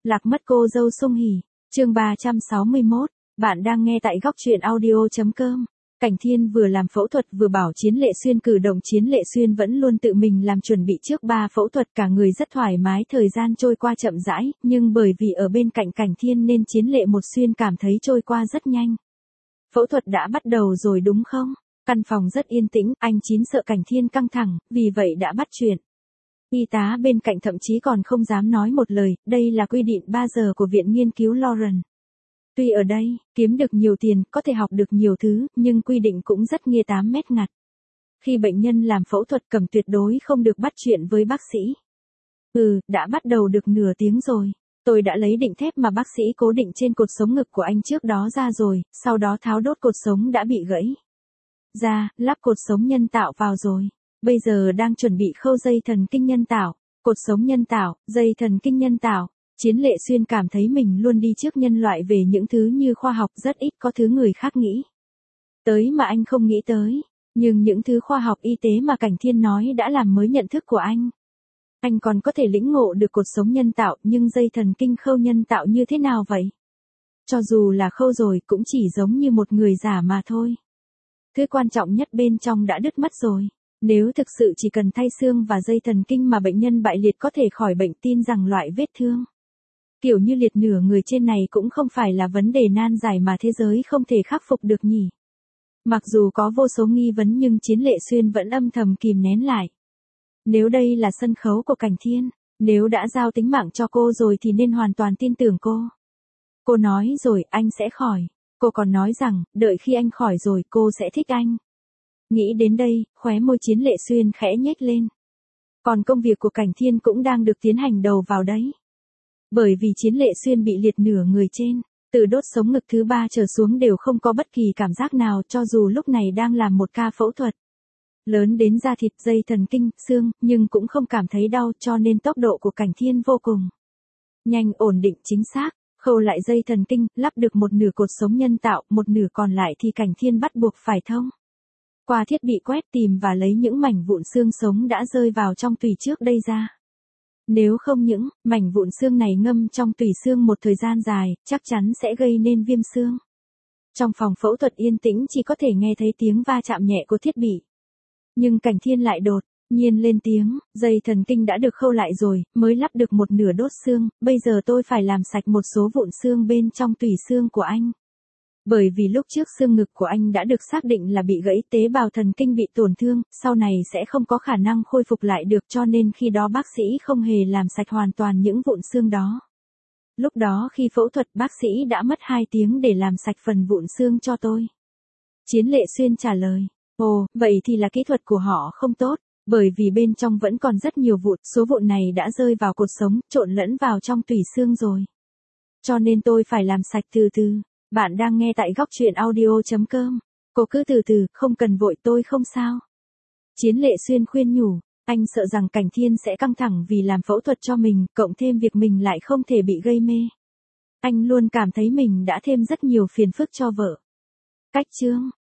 Lạc mất cô dâu Sung Hỉ, chương 361, bạn đang nghe tại góc truyện audio.com. Cảnh Thiên vừa làm phẫu thuật vừa bảo Chiến Lệ Xuyên cử động. Chiến Lệ Xuyên vẫn luôn tự mình làm chuẩn bị trước 3 phẫu thuật, cả người rất thoải mái. Thời gian trôi qua chậm rãi, nhưng bởi vì ở bên cạnh Cảnh Thiên nên Chiến Lệ Một Xuyên cảm thấy trôi qua rất nhanh. Phẫu thuật đã bắt đầu rồi đúng không? Căn phòng rất yên tĩnh, anh Chín sợ Cảnh Thiên căng thẳng, vì vậy đã bắt chuyện. Y tá bên cạnh thậm chí còn không dám nói một lời, đây là quy định 3 giờ của Viện Nghiên cứu Lauren. Tuy ở đây, kiếm được nhiều tiền, có thể học được nhiều thứ, nhưng quy định cũng rất nghiêm 8 mét ngặt. Khi bệnh nhân làm phẫu thuật cầm tuyệt đối không được bắt chuyện với bác sĩ. Đã bắt đầu được nửa tiếng rồi. Tôi đã lấy định thép mà bác sĩ cố định trên cột sống ngực của anh trước đó ra rồi, sau đó tháo đốt cột sống đã bị gãy ra, lắp cột sống nhân tạo vào rồi. Bây giờ đang chuẩn bị khâu dây thần kinh nhân tạo, cột sống nhân tạo, dây thần kinh nhân tạo. Chiến Lệ Xuyên cảm thấy mình luôn đi trước nhân loại về những thứ như khoa học, rất ít có thứ người khác nghĩ tới mà anh không nghĩ tới. Nhưng những thứ khoa học y tế mà Cảnh Thiên nói đã làm mới nhận thức của anh. Anh còn có thể lĩnh ngộ được cột sống nhân tạo, nhưng dây thần kinh khâu nhân tạo như thế nào vậy? Cho dù là khâu rồi cũng chỉ giống như một người giả mà thôi. Thứ quan trọng nhất bên trong đã đứt mất rồi. Nếu thực sự chỉ cần thay xương và dây thần kinh mà bệnh nhân bại liệt có thể khỏi bệnh, tin rằng loại vết thương kiểu như liệt nửa người trên này cũng không phải là vấn đề nan giải mà thế giới không thể khắc phục được nhỉ. Mặc dù có vô số nghi vấn nhưng Chiến Lệ Xuyên vẫn âm thầm kìm nén lại. Nếu đây là sân khấu của Cảnh Thiên, nếu đã giao tính mạng cho cô rồi thì nên hoàn toàn tin tưởng cô. Cô nói rồi, anh sẽ khỏi. Cô còn nói rằng, đợi khi anh khỏi rồi cô sẽ thích anh. Nghĩ đến đây, khóe môi Chiến Lệ Xuyên khẽ nhếch lên. Còn công việc của Cảnh Thiên cũng đang được tiến hành đầu vào đấy. Bởi vì Chiến Lệ Xuyên bị liệt nửa người trên, từ đốt sống ngực thứ 3 trở xuống đều không có bất kỳ cảm giác nào, cho dù lúc này đang làm một ca phẫu thuật lớn đến da thịt, dây thần kinh, xương, nhưng cũng không cảm thấy đau, cho nên tốc độ của Cảnh Thiên vô cùng nhanh, ổn định, chính xác. Khâu lại dây thần kinh, lắp được một nửa cột sống nhân tạo, một nửa còn lại thì Cảnh Thiên bắt buộc phải thông qua thiết bị quét tìm và lấy những mảnh vụn xương sống đã rơi vào trong tủy trước đây ra. Nếu không những mảnh vụn xương này ngâm trong tủy xương một thời gian dài, chắc chắn sẽ gây nên viêm xương. Trong phòng phẫu thuật yên tĩnh chỉ có thể nghe thấy tiếng va chạm nhẹ của thiết bị. Nhưng Cảnh Thiên lại đột nhiên lên tiếng, dây thần kinh đã được khâu lại rồi, mới lắp được một nửa đốt xương, bây giờ tôi phải làm sạch một số vụn xương bên trong tủy xương của anh. Bởi vì lúc trước xương ngực của anh đã được xác định là bị gãy, tế bào thần kinh bị tổn thương, sau này sẽ không có khả năng khôi phục lại được, cho nên khi đó bác sĩ không hề làm sạch hoàn toàn những vụn xương đó. Lúc đó khi phẫu thuật bác sĩ đã mất 2 tiếng để làm sạch phần vụn xương cho tôi. Chiến Lệ Xuyên trả lời, ồ, vậy thì là kỹ thuật của họ không tốt, bởi vì bên trong vẫn còn rất nhiều vụn, số vụn này đã rơi vào cột sống, trộn lẫn vào trong tủy xương rồi. Cho nên tôi phải làm sạch từ từ. Bạn đang nghe tại góc truyện audio.com. Cô cứ từ từ, không cần vội, tôi không sao. Chiến Lệ Xuyên khuyên nhủ, anh sợ rằng Cảnh Thiên sẽ căng thẳng vì làm phẫu thuật cho mình, cộng thêm việc mình lại không thể bị gây mê. Anh luôn cảm thấy mình đã thêm rất nhiều phiền phức cho vợ. Cách chương